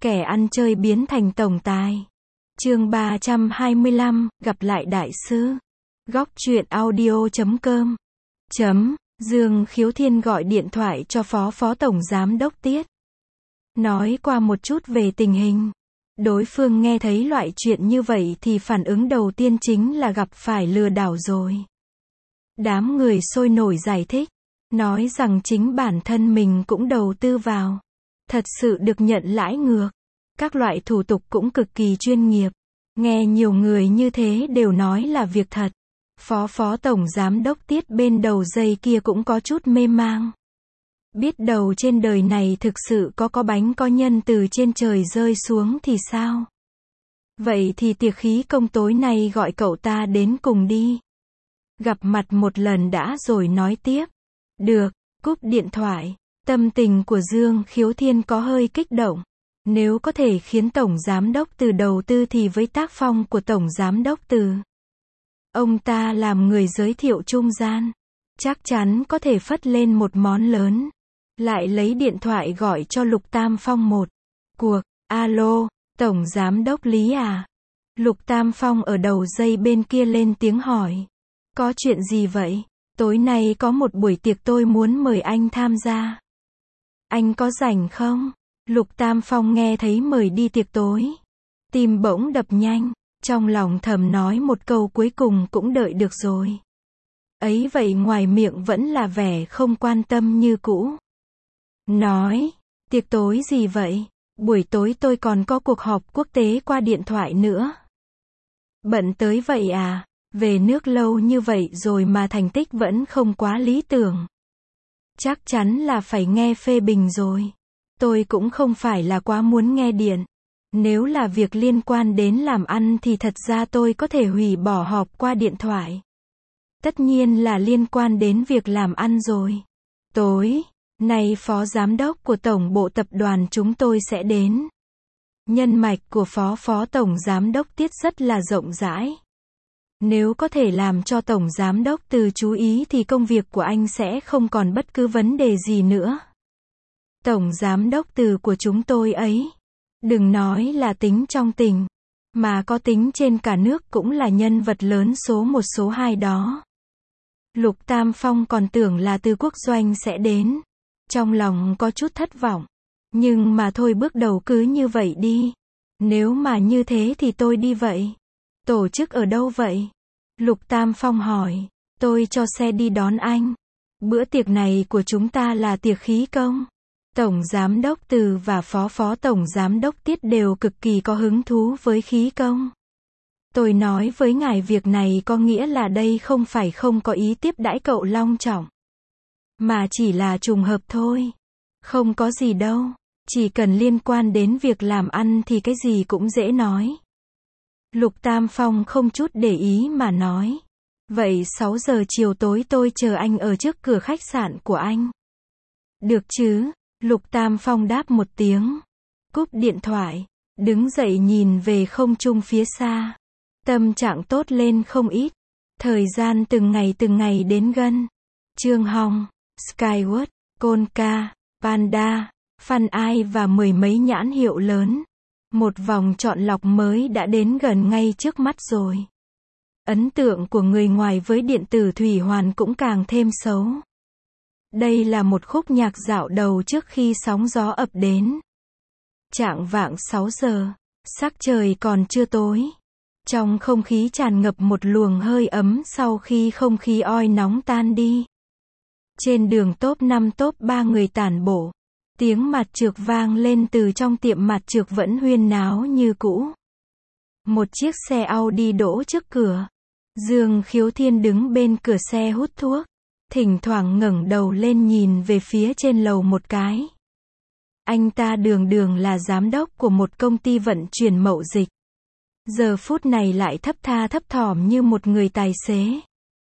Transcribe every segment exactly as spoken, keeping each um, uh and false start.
Kẻ ăn chơi biến thành tổng tài. Chương ba trăm hai mươi lăm, gặp lại đại sư. Góc truyện audio chấm com. Chấm, Dương Khiếu Thiên gọi điện thoại cho Phó Phó Tổng Giám Đốc Tiết. Nói qua một chút về tình hình. Đối phương nghe thấy loại chuyện như vậy thì phản ứng đầu tiên chính là gặp phải lừa đảo rồi. Đám người sôi nổi giải thích. Nói rằng chính bản thân mình cũng đầu tư vào. Thật sự được nhận lãi ngược. Các loại thủ tục cũng cực kỳ chuyên nghiệp. Nghe nhiều người như thế đều nói là việc thật. Phó Phó Tổng Giám Đốc Tiết bên đầu dây kia cũng có chút mê mang. Biết đầu trên đời này thực sự có có bánh có nhân từ trên trời rơi xuống thì sao? Vậy thì tiệc khí công tối nay gọi cậu ta đến cùng đi. Gặp mặt một lần đã rồi nói tiếp. Được, cúp điện thoại. Tâm tình của Dương Khiếu Thiên có hơi kích động. Nếu có thể khiến Tổng Giám Đốc Từ đầu tư thì với tác phong của Tổng Giám Đốc Từ, ông ta làm người giới thiệu trung gian, chắc chắn có thể phất lên một món lớn. Lại lấy điện thoại gọi cho Lục Tam Phong một cuộc. Alo, Tổng Giám Đốc Lý à? Lục Tam Phong ở đầu dây bên kia lên tiếng hỏi. Có chuyện gì vậy? Tối nay có một buổi tiệc tôi muốn mời anh tham gia. Anh có rảnh không? Lục Tam Phong nghe thấy mời đi tiệc tối. Tim bỗng đập nhanh, trong lòng thầm nói một câu cuối cùng cũng đợi được rồi. Ấy vậy ngoài miệng vẫn là vẻ không quan tâm như cũ. Nói, tiệc tối gì vậy? Buổi tối tôi còn có cuộc họp quốc tế qua điện thoại nữa. Bận tới vậy à? Về nước lâu như vậy rồi mà thành tích vẫn không quá lý tưởng. Chắc chắn là phải nghe phê bình rồi. Tôi cũng không phải là quá muốn nghe điện. Nếu là việc liên quan đến làm ăn thì thật ra tôi có thể hủy bỏ họp qua điện thoại. Tất nhiên là liên quan đến việc làm ăn rồi. Tối nay Phó Giám đốc của Tổng bộ Tập đoàn chúng tôi sẽ đến. Nhân mạch của Phó Phó Tổng Giám đốc Tiết rất là rộng rãi. Nếu có thể làm cho Tổng Giám đốc Từ chú ý thì công việc của anh sẽ không còn bất cứ vấn đề gì nữa. Tổng Giám đốc Từ của chúng tôi ấy, đừng nói là tính trong tỉnh, mà có tính trên cả nước cũng là nhân vật lớn số một số hai đó. Lục Tam Phong còn tưởng là Từ Quốc Doanh sẽ đến. Trong lòng có chút thất vọng. Nhưng mà thôi bước đầu cứ như vậy đi. Nếu mà như thế thì tôi đi vậy. Tổ chức ở đâu vậy? Lục Tam Phong hỏi. Tôi cho xe đi đón anh. Bữa tiệc này của chúng ta là tiệc khí công. Tổng Giám đốc Từ và Phó Phó Tổng Giám đốc Tiết đều cực kỳ có hứng thú với khí công. Tôi nói với ngài việc này có nghĩa là đây không phải không có ý tiếp đãi cậu long trọng. Mà chỉ là trùng hợp thôi. Không có gì đâu. Chỉ cần liên quan đến việc làm ăn thì cái gì cũng dễ nói. Lục Tam Phong không chút để ý mà nói. Vậy sáu giờ chiều tối tôi chờ anh ở trước cửa khách sạn của anh. Được chứ? Lục Tam Phong đáp một tiếng. Cúp điện thoại. Đứng dậy nhìn về không trung phía xa. Tâm trạng tốt lên không ít. Thời gian từng ngày từng ngày đến gần. Trương Hồng, Skyward, Konka, Panda, Phan Ai và mười mấy nhãn hiệu lớn. Một vòng chọn lọc mới đã đến gần ngay trước mắt rồi. Ấn tượng của người ngoài với điện tử Thủy Hoàn cũng càng thêm xấu. Đây là một khúc nhạc dạo đầu trước khi sóng gió ập đến. Chạng vạng sáu giờ, sắc trời còn chưa tối. Trong không khí tràn ngập một luồng hơi ấm sau khi không khí oi nóng tan đi. Trên đường top năm top ba người tản bộ. Tiếng mặt trược vang lên từ trong tiệm mặt trược vẫn huyên náo như cũ. Một chiếc xe Audi đỗ trước cửa. Dương Khiếu Thiên đứng bên cửa xe hút thuốc. Thỉnh thoảng ngẩng đầu lên nhìn về phía trên lầu một cái. Anh ta đường đường là giám đốc của một công ty vận chuyển mậu dịch. Giờ phút này lại thấp tha thấp thỏm như một người tài xế.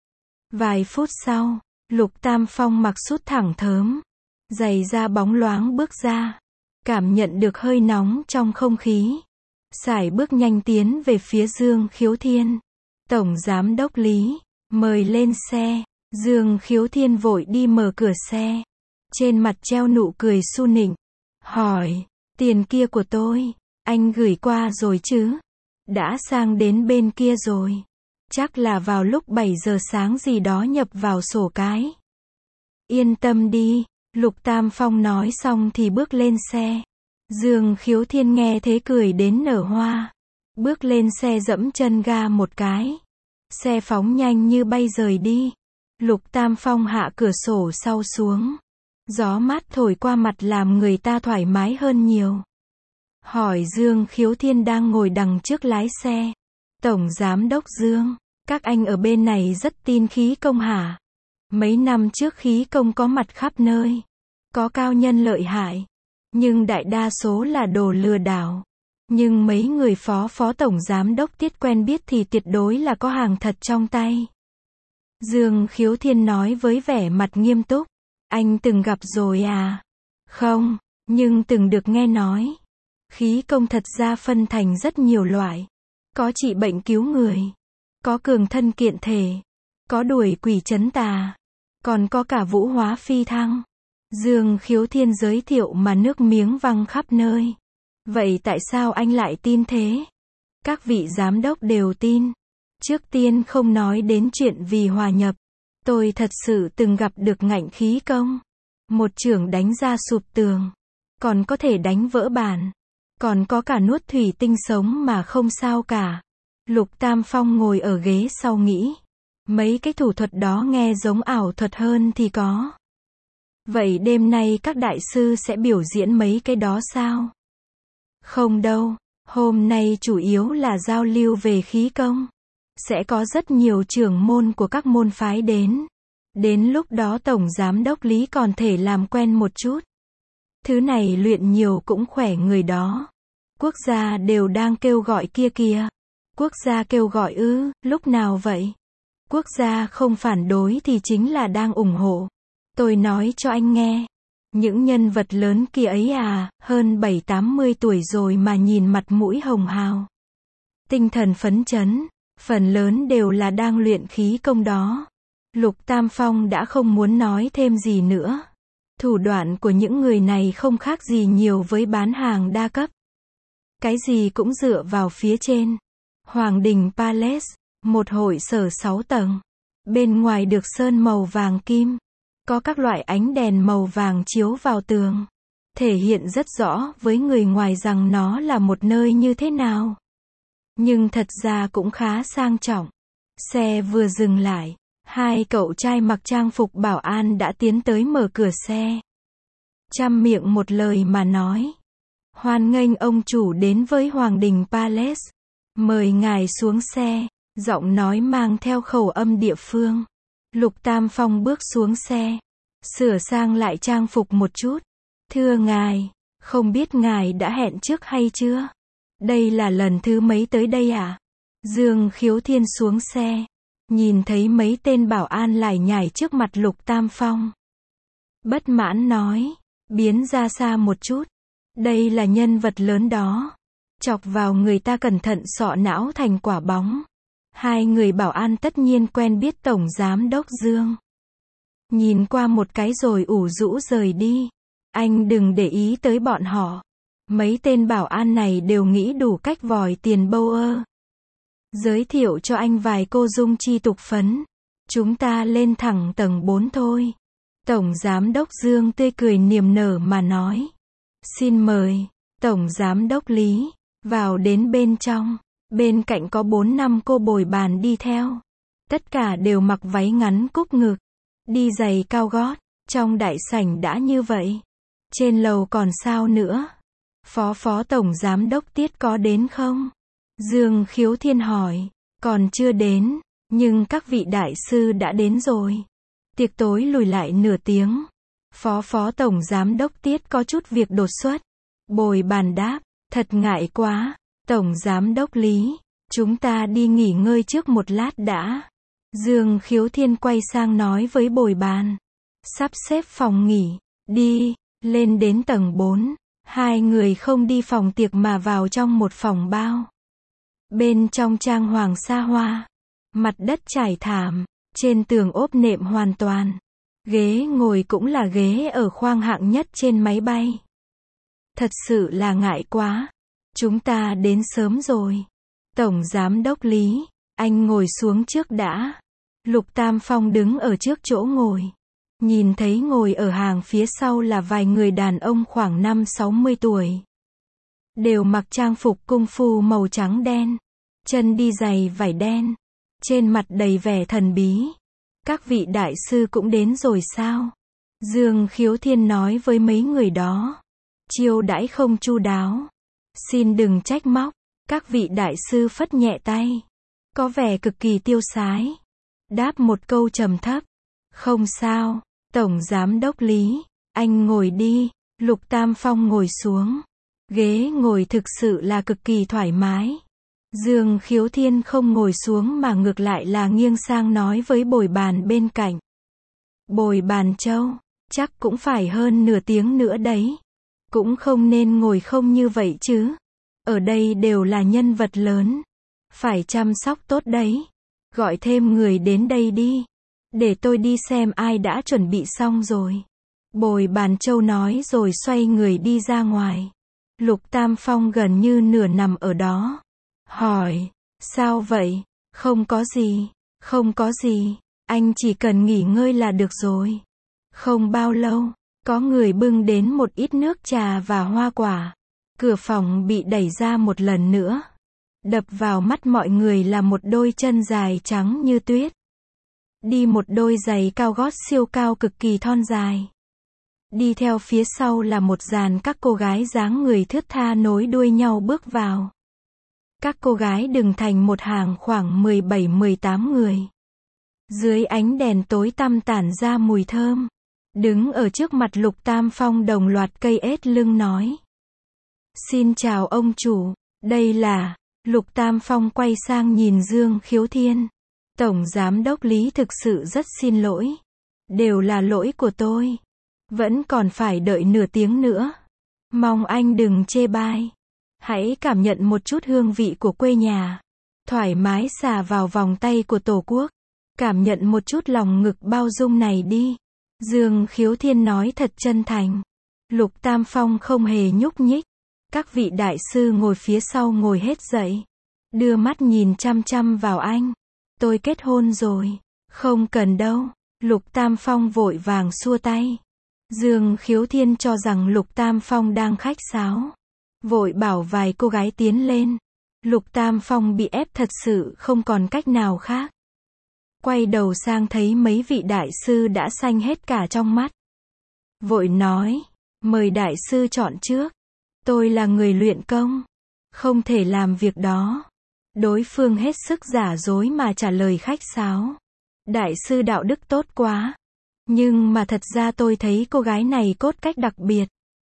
Vài phút sau, Lục Tam Phong mặc sút thẳng thớm. Giày da bóng loáng bước ra. Cảm nhận được hơi nóng trong không khí. Sải bước nhanh tiến về phía Dương Khiếu Thiên. Tổng Giám đốc Lý, mời lên xe. Dương Khiếu Thiên vội đi mở cửa xe. Trên mặt treo nụ cười su nịnh. Hỏi, Tiền kia của tôi, anh gửi qua rồi chứ? Đã sang đến bên kia rồi. Chắc là vào lúc bảy giờ sáng gì đó nhập vào sổ cái. Yên tâm đi, Lục Tam Phong nói xong thì bước lên xe. Dương Khiếu Thiên nghe thế cười đến nở hoa. Bước lên xe dẫm chân ga một cái. Xe phóng nhanh như bay rời đi. Lục Tam Phong hạ cửa sổ sau xuống. Gió mát thổi qua mặt làm người ta thoải mái hơn nhiều. Hỏi Dương Khiếu Thiên đang ngồi đằng trước lái xe. Tổng Giám đốc Dương, các anh ở bên này rất tin khí công hả? Mấy năm trước khí công có mặt khắp nơi. Có cao nhân lợi hại. Nhưng đại đa số là đồ lừa đảo. Nhưng mấy người phó phó tổng giám đốc Tiết quen biết thì tuyệt đối là có hàng thật trong tay. Dương Khiếu Thiên nói với vẻ mặt nghiêm túc. Anh từng gặp rồi à? Không, nhưng từng được nghe nói. Khí công thật ra phân thành rất nhiều loại. Có trị bệnh cứu người. Có cường thân kiện thể. Có đuổi quỷ trấn tà. Còn có cả vũ hóa phi thăng. Dương Khiếu Thiên giới thiệu mà nước miếng văng khắp nơi. Vậy tại sao anh lại tin thế? Các vị giám đốc đều tin. Trước tiên không nói đến chuyện vì hòa nhập. Tôi thật sự từng gặp được ngạnh khí công. Một chưởng đánh ra sụp tường. Còn có thể đánh vỡ bàn. Còn có cả nuốt thủy tinh sống mà không sao cả. Lục Tam Phong ngồi ở ghế sau nghĩ. Mấy cái thủ thuật đó nghe giống ảo thuật hơn thì có. Vậy đêm nay các đại sư sẽ biểu diễn mấy cái đó sao? Không đâu, hôm nay chủ yếu là giao lưu về khí công. Sẽ có rất nhiều trưởng môn của các môn phái đến. Đến lúc đó Tổng Giám đốc Lý còn thể làm quen một chút. Thứ này luyện nhiều cũng khỏe người đó. Quốc gia đều đang kêu gọi kia kìa. Quốc gia kêu gọi ư, lúc nào vậy? Quốc gia không phản đối thì chính là đang ủng hộ. Tôi nói cho anh nghe. Những nhân vật lớn kia ấy à, hơn bảy tám mươi tuổi rồi mà nhìn mặt mũi hồng hào. Tinh thần phấn chấn, phần lớn đều là đang luyện khí công đó. Lục Tam Phong đã không muốn nói thêm gì nữa. Thủ đoạn của những người này không khác gì nhiều với bán hàng đa cấp. Cái gì cũng dựa vào phía trên. Hoàng Đình Palace, một hội sở sáu tầng. Bên ngoài được sơn màu vàng kim. Có các loại ánh đèn màu vàng chiếu vào tường. Thể hiện rất rõ với người ngoài rằng nó là một nơi như thế nào. Nhưng thật ra cũng khá sang trọng. Xe vừa dừng lại. Hai cậu trai mặc trang phục bảo an đã tiến tới mở cửa xe. Trăm miệng một lời mà nói. Hoan nghênh ông chủ đến với Hoàng Đình Palace. Mời ngài xuống xe. Giọng nói mang theo khẩu âm địa phương. Lục Tam Phong bước xuống xe. Sửa sang lại trang phục một chút. Thưa ngài, không biết ngài đã hẹn trước hay chưa? Đây là lần thứ mấy tới đây à? Dương Khiếu Thiên xuống xe. Nhìn thấy mấy tên bảo an lải nhải trước mặt Lục Tam Phong. Bất mãn nói. Biến ra xa một chút. Đây là nhân vật lớn đó. Chọc vào người ta cẩn thận sọ não thành quả bóng. Hai người bảo an tất nhiên quen biết Tổng Giám đốc Dương. Nhìn qua một cái rồi ủ rũ rời đi. Anh đừng để ý tới bọn họ. Mấy tên bảo an này đều nghĩ đủ cách vòi tiền bâu ơ. Giới thiệu cho anh vài cô dung chi tục phấn. Chúng ta lên thẳng tầng bốn thôi. Tổng Giám đốc Dương tươi cười niềm nở mà nói. Xin mời, Tổng Giám đốc Lý, vào đến bên trong. Bên cạnh có bốn năm cô bồi bàn đi theo. Tất cả đều mặc váy ngắn cúc ngực. Đi giày cao gót. Trong đại sảnh đã như vậy. Trên lầu còn sao nữa? Phó phó Tổng Giám đốc Tiết có đến không? Dương Khiếu Thiên hỏi. Còn chưa đến. Nhưng các vị đại sư đã đến rồi. Tiệc tối lùi lại nửa tiếng. Phó phó Tổng Giám đốc Tiết có chút việc đột xuất. Bồi bàn đáp. Thật ngại quá. Tổng Giám đốc Lý. Chúng ta đi nghỉ ngơi trước một lát đã. Dương Khiếu Thiên quay sang nói với bồi bàn. Sắp xếp phòng nghỉ. Đi. Lên đến tầng bốn. Hai người không đi phòng tiệc mà vào trong một phòng bao. Bên trong trang hoàng xa hoa. Mặt đất trải thảm. Trên tường ốp nệm hoàn toàn. Ghế ngồi cũng là ghế ở khoang hạng nhất trên máy bay. Thật sự là ngại quá. Chúng ta đến sớm rồi. Tổng Giám đốc Lý, anh ngồi xuống trước đã. Lục Tam Phong đứng ở trước chỗ ngồi. Nhìn thấy ngồi ở hàng phía sau là vài người đàn ông khoảng năm sáu mươi tuổi. Đều mặc trang phục cung phu màu trắng đen. Chân đi giày vải đen. Trên mặt đầy vẻ thần bí. Các vị đại sư cũng đến rồi sao? Dương Khiếu Thiên nói với mấy người đó. Chiêu đãi không chu đáo. Xin đừng trách móc. Các vị đại sư phất nhẹ tay. Có vẻ cực kỳ tiêu sái. Đáp một câu trầm thấp. Không sao, Tổng Giám đốc Lý, anh ngồi đi. Lục Tam Phong ngồi xuống. Ghế ngồi thực sự là cực kỳ thoải mái. Dương Khiếu Thiên không ngồi xuống mà ngược lại là nghiêng sang nói với Bồi Bàn bên cạnh. Bồi Bàn Châu, chắc cũng phải hơn nửa tiếng nữa đấy. Cũng không nên ngồi không như vậy chứ. Ở đây đều là nhân vật lớn. Phải chăm sóc tốt đấy. Gọi thêm người đến đây đi. Để tôi đi xem ai đã chuẩn bị xong rồi. Bồi Bàn Châu nói rồi xoay người đi ra ngoài. Lục Tam Phong gần như nửa nằm ở đó. Hỏi, sao vậy? Không có gì, không có gì, anh chỉ cần nghỉ ngơi là được rồi. Không bao lâu, có người bưng đến một ít nước trà và hoa quả. Cửa phòng bị đẩy ra một lần nữa. Đập vào mắt mọi người là một đôi chân dài trắng như tuyết. Đi một đôi giày cao gót siêu cao cực kỳ thon dài. Đi theo phía sau là một dàn các cô gái dáng người thướt tha nối đuôi nhau bước vào. Các cô gái đứng thành một hàng khoảng mười bảy mười tám người. Dưới ánh đèn tối tăm tản ra mùi thơm. Đứng ở trước mặt Lục Tam Phong đồng loạt cây ết lưng nói. Xin chào ông chủ, đây là... Lục Tam Phong quay sang nhìn Dương Khiếu Thiên. Tổng Giám đốc Lý thực sự rất xin lỗi. Đều là lỗi của tôi. Vẫn còn phải đợi nửa tiếng nữa. Mong anh đừng chê bai. Hãy cảm nhận một chút hương vị của quê nhà. Thoải mái xà vào vòng tay của Tổ quốc. Cảm nhận một chút lòng ngực bao dung này đi. Dương Khiếu Thiên nói thật chân thành. Lục Tam Phong không hề nhúc nhích. Các vị đại sư ngồi phía sau ngồi hết dậy. Đưa mắt nhìn chăm chăm vào anh. Tôi kết hôn rồi. Không cần đâu. Lục Tam Phong vội vàng xua tay. Dương Khiếu Thiên cho rằng Lục Tam Phong đang khách sáo. Vội bảo vài cô gái tiến lên. Lục Tam Phong bị ép thật sự không còn cách nào khác. Quay đầu sang thấy mấy vị đại sư đã xanh hết cả trong mắt. Vội nói. Mời đại sư chọn trước. Tôi là người luyện công. Không thể làm việc đó. Đối phương hết sức giả dối mà trả lời khách sáo. Đại sư đạo đức tốt quá. Nhưng mà thật ra tôi thấy cô gái này cốt cách đặc biệt.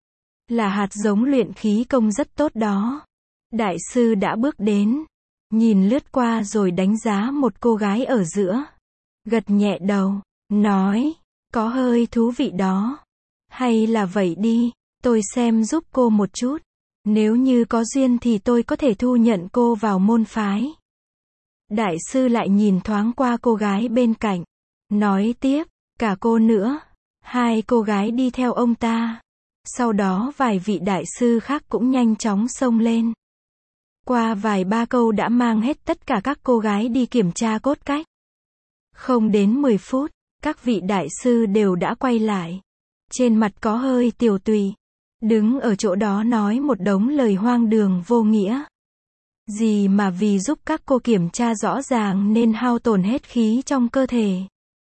Là hạt giống luyện khí công rất tốt đó. Đại sư đã bước đến. Nhìn lướt qua rồi đánh giá một cô gái ở giữa. Gật nhẹ đầu. Nói. Có hơi thú vị đó. Hay là vậy đi. Tôi xem giúp cô một chút. Nếu như có duyên thì tôi có thể thu nhận cô vào môn phái. Đại sư lại nhìn thoáng qua cô gái bên cạnh. Nói tiếp. Cả cô nữa. Hai cô gái đi theo ông ta. Sau đó vài vị đại sư khác cũng nhanh chóng xông lên. Qua vài ba câu đã mang hết tất cả các cô gái đi kiểm tra cốt cách. Không đến mười phút, các vị đại sư đều đã quay lại. Trên mặt có hơi tiều tụy. Đứng ở chỗ đó nói một đống lời hoang đường vô nghĩa. Gì mà vì giúp các cô kiểm tra rõ ràng nên hao tổn hết khí trong cơ thể.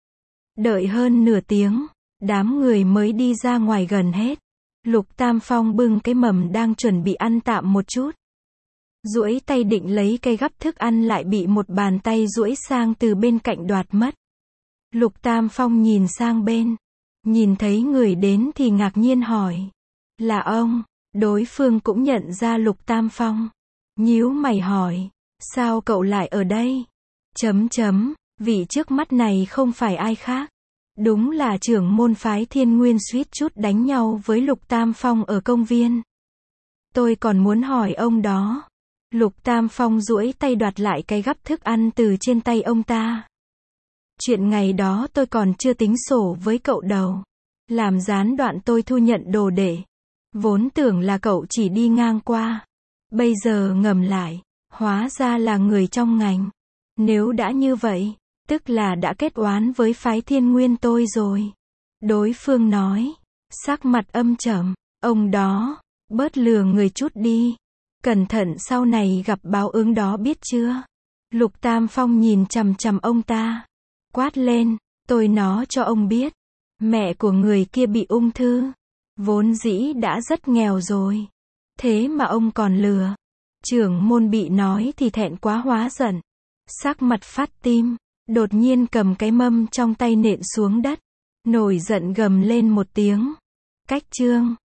Đợi hơn nửa tiếng, đám người mới đi ra ngoài gần hết. Lục Tam Phong bưng cái mầm đang chuẩn bị ăn tạm một chút. Duỗi tay định lấy cây gắp thức ăn lại bị một bàn tay duỗi sang từ bên cạnh đoạt mất. Lục Tam Phong nhìn sang bên. Nhìn thấy người đến thì ngạc nhiên hỏi. Là ông? Đối phương cũng nhận ra Lục Tam Phong. Nhíu mày hỏi. Sao cậu lại ở đây? Chấm chấm. Vị trước mắt này không phải ai khác. Đúng là trưởng môn phái Thiên Nguyên suýt chút đánh nhau với Lục Tam Phong ở công viên. Tôi còn muốn hỏi ông đó. Lục Tam Phong duỗi tay đoạt lại cái gắp thức ăn từ trên tay ông ta. Chuyện ngày đó tôi còn chưa tính sổ với cậu đầu. Làm gián đoạn tôi thu nhận đồ đệ. Vốn tưởng là cậu chỉ đi ngang qua. Bây giờ ngầm lại, hóa ra là người trong ngành. Nếu đã như vậy, tức là đã kết oán với phái Thiên Nguyên tôi rồi. Đối phương nói, sắc mặt âm trầm, ông đó, bớt lừa người chút đi. Cẩn thận sau này gặp báo ứng đó biết chưa? Lục Tam Phong nhìn chằm chằm ông ta, quát lên, tôi nó cho ông biết. Mẹ của người kia bị ung thư, vốn dĩ đã rất nghèo rồi. Thế mà ông còn lừa. Trưởng môn bị nói thì thẹn quá hóa giận. Sắc mặt phát tim, đột nhiên cầm cái mâm trong tay nện xuống đất. Nổi giận gầm lên một tiếng. Cách chương